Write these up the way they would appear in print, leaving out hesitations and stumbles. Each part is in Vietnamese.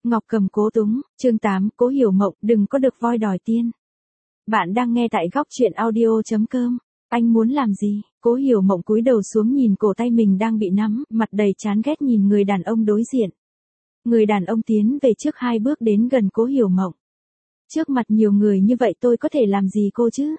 Ngọc Cầm cố túng, chương 8, Cố Hiểu Mộng, đừng có được voi đòi tiên. Bạn đang nghe tại góc truyện audio.com. Anh muốn làm gì? Cố Hiểu Mộng cúi đầu xuống nhìn cổ tay mình đang bị nắm, mặt đầy chán ghét nhìn người đàn ông đối diện. Người đàn ông tiến về trước 2 bước đến gần Cố Hiểu Mộng. Trước mặt nhiều người như vậy tôi có thể làm gì cô chứ?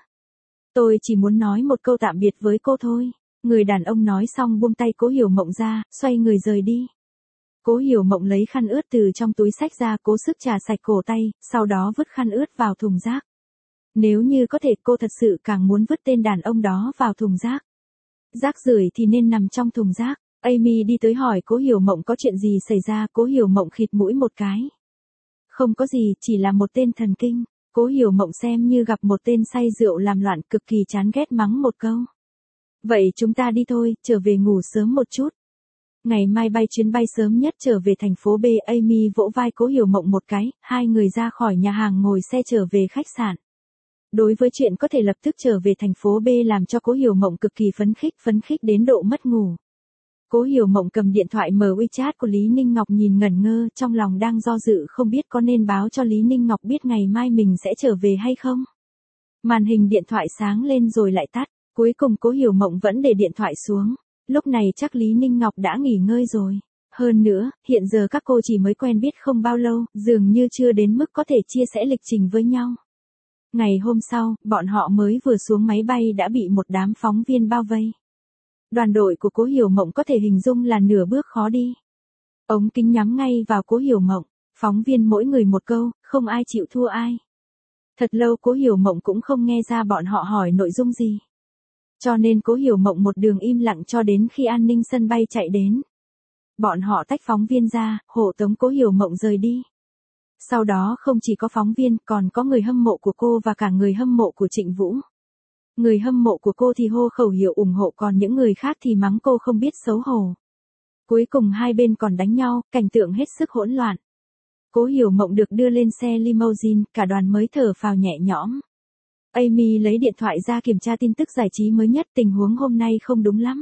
Tôi chỉ muốn nói một câu tạm biệt với cô thôi. Người đàn ông nói xong buông tay Cố Hiểu Mộng ra, xoay người rời đi. Cố Hiểu Mộng lấy khăn ướt từ trong túi xách ra cố sức chà sạch cổ tay, sau đó vứt khăn ướt vào thùng rác. Nếu như có thể cô thật sự càng muốn vứt tên đàn ông đó vào thùng rác. Rác rưởi thì nên nằm trong thùng rác. Amy đi tới hỏi Cố Hiểu Mộng có chuyện gì xảy ra. Cố Hiểu Mộng khịt mũi một cái. Không có gì, chỉ là một tên thần kinh. Cố Hiểu Mộng xem như gặp một tên say rượu làm loạn, cực kỳ chán ghét mắng một câu. Vậy chúng ta đi thôi, trở về ngủ sớm một chút. Ngày mai bay chuyến bay sớm nhất trở về thành phố B. Amy vỗ vai Cố Hiểu Mộng một cái, hai người ra khỏi nhà hàng ngồi xe trở về khách sạn. Đối với chuyện có thể lập tức trở về thành phố B làm cho Cố Hiểu Mộng cực kỳ phấn khích đến độ mất ngủ. Cố Hiểu Mộng cầm điện thoại mở WeChat của Lý Ninh Ngọc nhìn ngẩn ngơ, trong lòng đang do dự không biết có nên báo cho Lý Ninh Ngọc biết ngày mai mình sẽ trở về hay không. Màn hình điện thoại sáng lên rồi lại tắt, cuối cùng Cố Hiểu Mộng vẫn để điện thoại xuống. Lúc này chắc Lý Ninh Ngọc đã nghỉ ngơi rồi. Hơn nữa, hiện giờ các cô chỉ mới quen biết không bao lâu, dường như chưa đến mức có thể chia sẻ lịch trình với nhau. Ngày hôm sau, bọn họ mới vừa xuống máy bay đã bị một đám phóng viên bao vây. Đoàn đội của Cố Hiểu Mộng có thể hình dung là nửa bước khó đi. Ống kính nhắm ngay vào Cố Hiểu Mộng, phóng viên mỗi người một câu, không ai chịu thua ai. Thật lâu Cố Hiểu Mộng cũng không nghe ra bọn họ hỏi nội dung gì. Cho nên Cố Hiểu Mộng một đường im lặng cho đến khi an ninh sân bay chạy đến. Bọn họ tách phóng viên ra, hộ tống Cố Hiểu Mộng rời đi. Sau đó không chỉ có phóng viên, còn có người hâm mộ của cô và cả người hâm mộ của Trịnh Vũ. Người hâm mộ của cô thì hô khẩu hiệu ủng hộ, còn những người khác thì mắng cô không biết xấu hổ. Cuối cùng hai bên còn đánh nhau, cảnh tượng hết sức hỗn loạn. Cố Hiểu Mộng được đưa lên xe limousine, cả đoàn mới thở phào nhẹ nhõm. Amy lấy điện thoại ra kiểm tra tin tức giải trí mới nhất, tình huống hôm nay không đúng lắm.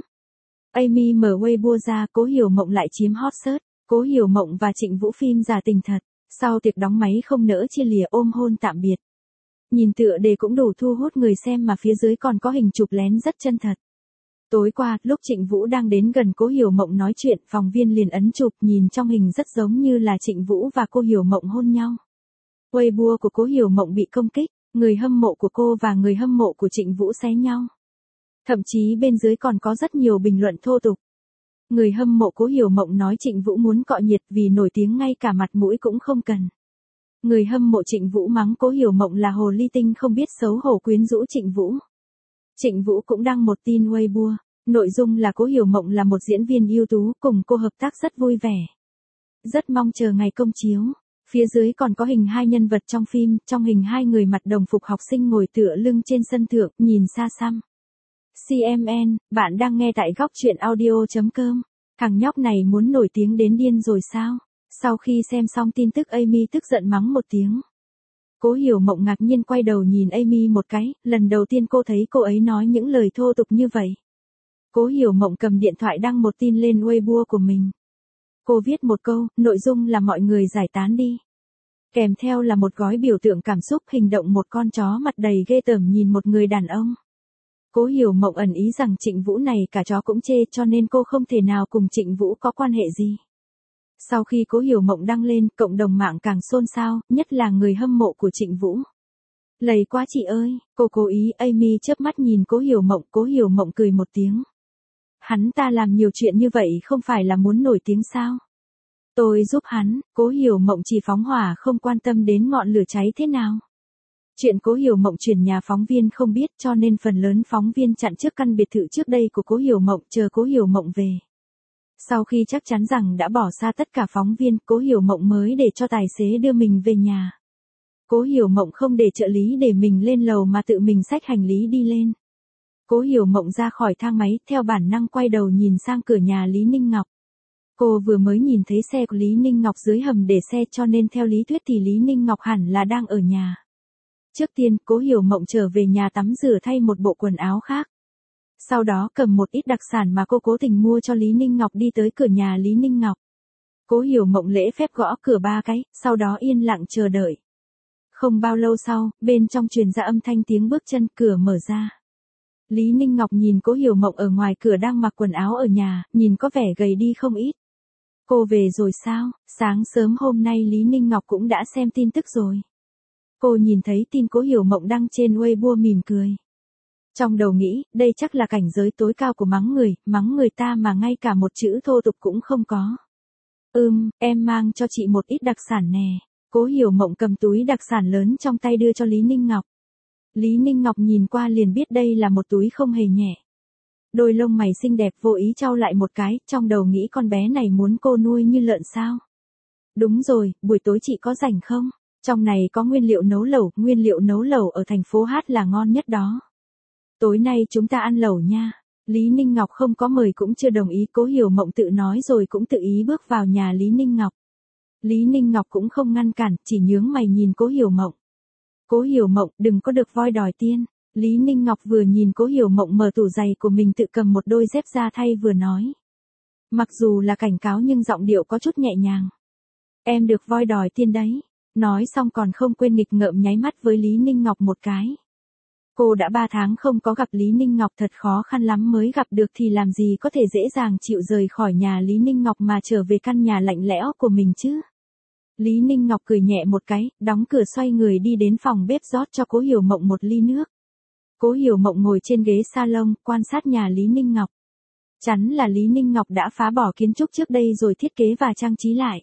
Amy mở Weibo ra, Cố Hiểu Mộng lại chiếm hot search. Cố Hiểu Mộng và Trịnh Vũ phim giả tình thật. Sau tiệc đóng máy không nỡ chia lìa ôm hôn tạm biệt. Nhìn tựa đề cũng đủ thu hút người xem mà phía dưới còn có hình chụp lén rất chân thật. Tối qua, lúc Trịnh Vũ đang đến gần Cố Hiểu Mộng nói chuyện, phóng viên liền ấn chụp, nhìn trong hình rất giống như là Trịnh Vũ và cô Hiểu Mộng hôn nhau. Weibo của Cố Hiểu Mộng bị công kích, người hâm mộ của cô và người hâm mộ của Trịnh Vũ xé nhau. Thậm chí bên dưới còn có rất nhiều bình luận thô tục. Người hâm mộ Cố Hiểu Mộng nói Trịnh Vũ muốn cọ nhiệt vì nổi tiếng ngay cả mặt mũi cũng không cần. Người hâm mộ Trịnh Vũ mắng Cố Hiểu Mộng là hồ ly tinh không biết xấu hổ quyến rũ Trịnh Vũ. Trịnh Vũ cũng đăng một tin Weibo, nội dung là Cố Hiểu Mộng là một diễn viên ưu tú, cùng cô hợp tác rất vui vẻ. Rất mong chờ ngày công chiếu. Phía dưới còn có hình hai nhân vật trong phim, trong hình hai người mặc đồng phục học sinh ngồi tựa lưng trên sân thượng, nhìn xa xăm. CMN, bạn đang nghe tại góc truyện audio.com. Thằng nhóc này muốn nổi tiếng đến điên rồi sao? Sau khi xem xong tin tức Amy tức giận mắng một tiếng. Cố Hiểu Mộng ngạc nhiên quay đầu nhìn Amy một cái, lần đầu tiên cô thấy cô ấy nói những lời thô tục như vậy. Cố Hiểu Mộng cầm điện thoại đăng một tin lên Weibo của mình. Cô viết một câu, nội dung là mọi người giải tán đi. Kèm theo là một gói biểu tượng cảm xúc, hình động một con chó mặt đầy ghê tởm nhìn một người đàn ông. Cố Hiểu Mộng ẩn ý rằng Trịnh Vũ này cả chó cũng chê, cho nên cô không thể nào cùng Trịnh Vũ có quan hệ gì. Sau khi Cố Hiểu Mộng đăng lên, cộng đồng mạng càng xôn xao, nhất là người hâm mộ của Trịnh Vũ. Lầy quá chị ơi, cô cố ý. Amy chớp mắt nhìn Cố Hiểu Mộng cười một tiếng. Hắn ta làm nhiều chuyện như vậy không phải là muốn nổi tiếng sao? Tôi giúp hắn. Cố Hiểu Mộng chỉ phóng hỏa không quan tâm đến ngọn lửa cháy thế nào. Chuyện Cố Hiểu Mộng chuyển nhà phóng viên không biết, cho nên phần lớn phóng viên chặn trước căn biệt thự trước đây của Cố Hiểu Mộng, chờ Cố Hiểu Mộng về. Sau khi chắc chắn rằng đã bỏ xa tất cả phóng viên, Cố Hiểu Mộng mới để cho tài xế đưa mình về nhà. Cố Hiểu Mộng không để trợ lý để mình lên lầu mà tự mình xách hành lý đi lên. Cố Hiểu Mộng ra khỏi thang máy, theo bản năng quay đầu nhìn sang cửa nhà Lý Ninh Ngọc. Cô vừa mới nhìn thấy xe của Lý Ninh Ngọc dưới hầm để xe, cho nên theo lý thuyết thì Lý Ninh Ngọc hẳn là đang ở nhà. Trước tiên, Cố Hiểu Mộng trở về nhà tắm rửa thay một bộ quần áo khác. Sau đó cầm một ít đặc sản mà cô cố tình mua cho Lý Ninh Ngọc đi tới cửa nhà Lý Ninh Ngọc. Cố Hiểu Mộng lễ phép gõ cửa 3 cái, sau đó yên lặng chờ đợi. Không bao lâu sau, bên trong truyền ra âm thanh tiếng bước chân, cửa mở ra. Lý Ninh Ngọc nhìn Cố Hiểu Mộng ở ngoài cửa đang mặc quần áo ở nhà, nhìn có vẻ gầy đi không ít. Cô về rồi sao? Sáng sớm hôm nay Lý Ninh Ngọc cũng đã xem tin tức rồi. Cô nhìn thấy tin Cố Hiểu Mộng đăng trên Weibo mỉm cười. Trong đầu nghĩ, đây chắc là cảnh giới tối cao của mắng người ta mà ngay cả một chữ thô tục cũng không có. Em mang cho chị một ít đặc sản nè. Cố Hiểu Mộng cầm túi đặc sản lớn trong tay đưa cho Lý Ninh Ngọc. Lý Ninh Ngọc nhìn qua liền biết đây là một túi không hề nhẹ. Đôi lông mày xinh đẹp vô ý chau lại một cái, trong đầu nghĩ con bé này muốn cô nuôi như lợn sao. Đúng rồi, buổi tối chị có rảnh không? Trong này có nguyên liệu nấu lẩu ở thành phố Hát là ngon nhất đó. Tối nay chúng ta ăn lẩu nha. Lý Ninh Ngọc không có mời cũng chưa đồng ý, Cố Hiểu Mộng tự nói rồi cũng tự ý bước vào nhà Lý Ninh Ngọc. Lý Ninh Ngọc cũng không ngăn cản, chỉ nhướng mày nhìn Cố Hiểu Mộng. Cố Hiểu Mộng, đừng có được voi đòi tiên. Lý Ninh Ngọc vừa nhìn Cố Hiểu Mộng mở tủ giày của mình tự cầm một đôi dép ra thay vừa nói. Mặc dù là cảnh cáo nhưng giọng điệu có chút nhẹ nhàng. Em được voi đòi tiên đấy. Nói xong còn không quên nghịch ngợm nháy mắt với Lý Ninh Ngọc một cái. Cô đã 3 tháng không có gặp Lý Ninh Ngọc, thật khó khăn lắm mới gặp được thì làm gì có thể dễ dàng chịu rời khỏi nhà Lý Ninh Ngọc mà trở về căn nhà lạnh lẽo của mình chứ. Lý Ninh Ngọc cười nhẹ một cái, đóng cửa xoay người đi đến phòng bếp rót cho Cố Hiểu Mộng một ly nước. Cố Hiểu Mộng ngồi trên ghế salon, quan sát nhà Lý Ninh Ngọc. Chắn là Lý Ninh Ngọc đã phá bỏ kiến trúc trước đây rồi thiết kế và trang trí lại.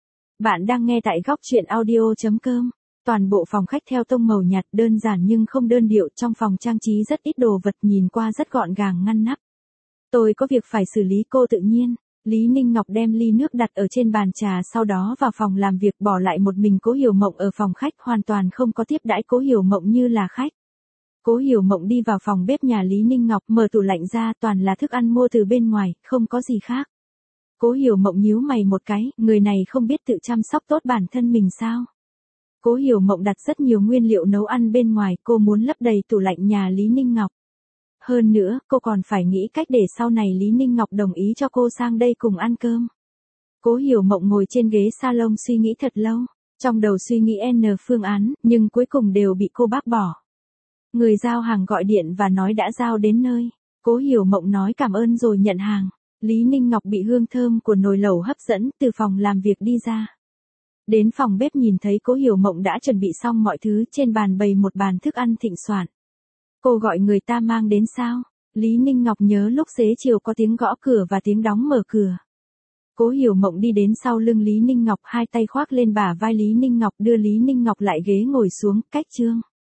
Bạn đang nghe tại góc truyện audio.com. Toàn bộ phòng khách theo tông màu nhạt, đơn giản nhưng không đơn điệu, trong phòng trang trí rất ít đồ vật, nhìn qua rất gọn gàng ngăn nắp. Tôi có việc phải xử lý, cô tự nhiên. Lý Ninh Ngọc đem ly nước đặt ở trên bàn trà, sau đó vào phòng làm việc, bỏ lại một mình Cố Hiểu Mộng ở phòng khách, hoàn toàn không có tiếp đãi Cố Hiểu Mộng như là khách. Cố Hiểu Mộng đi vào phòng bếp nhà Lý Ninh Ngọc, mở tủ lạnh ra, toàn là thức ăn mua từ bên ngoài, không có gì khác. Cố Hiểu Mộng nhíu mày một cái, người này không biết tự chăm sóc tốt bản thân mình sao? Cố Hiểu Mộng đặt rất nhiều nguyên liệu nấu ăn bên ngoài, cô muốn lấp đầy tủ lạnh nhà Lý Ninh Ngọc. Hơn nữa, cô còn phải nghĩ cách để sau này Lý Ninh Ngọc đồng ý cho cô sang đây cùng ăn cơm. Cố Hiểu Mộng ngồi trên ghế salon suy nghĩ thật lâu, trong đầu suy nghĩ N phương án, nhưng cuối cùng đều bị cô bác bỏ. Người giao hàng gọi điện và nói đã giao đến nơi. Cố Hiểu Mộng nói cảm ơn rồi nhận hàng. Lý Ninh Ngọc bị hương thơm của nồi lẩu hấp dẫn, từ phòng làm việc đi ra. Đến phòng bếp nhìn thấy Cố Hiểu Mộng đã chuẩn bị xong mọi thứ, trên bàn bày một bàn thức ăn thịnh soạn. Cô gọi người ta mang đến sao? Lý Ninh Ngọc nhớ lúc xế chiều có tiếng gõ cửa và tiếng đóng mở cửa. Cố Hiểu Mộng đi đến sau lưng Lý Ninh Ngọc, hai tay khoác lên bả vai Lý Ninh Ngọc, đưa Lý Ninh Ngọc lại ghế ngồi xuống, cách chương.